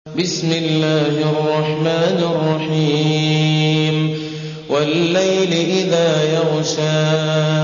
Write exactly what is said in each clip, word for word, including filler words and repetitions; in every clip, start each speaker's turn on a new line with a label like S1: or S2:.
S1: بسم الله الرحمن الرحيم والليل إذا يغشى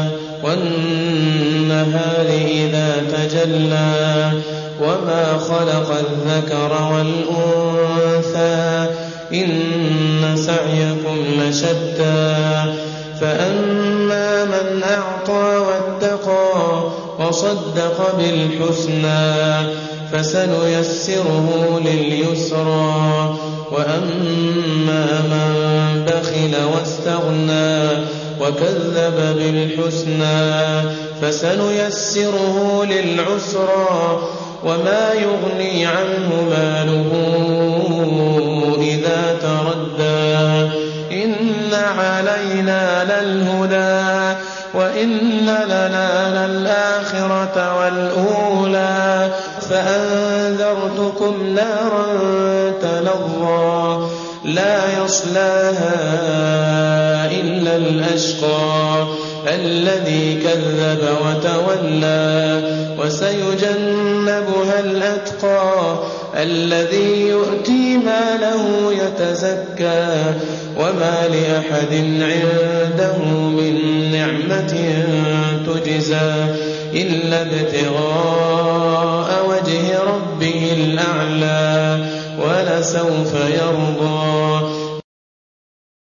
S1: والنهار إذا تجلى وما خلق الذكر والأنثى إن سعيكم لشتى فأما من أعطى واتقى وصدق بالحسنى فسنيسره لليسرى وأما من بخل واستغنى وكذب بالحسنى فسنيسره للعسرى وما يغني عنه ماله إذا تردى إن علينا للهدى وإن لنا للآخرة والأولى فأنذرتكم نارا تلظى لا يصلاها إلا الأشقى الذي كذب وتولى وسيجنبها الأتقى الذي يؤتي ماله يتزكى وما لأحد عنده من نعمة تجزى إلا ابتغاء وجه ربه الأعلى ولسوف يرضى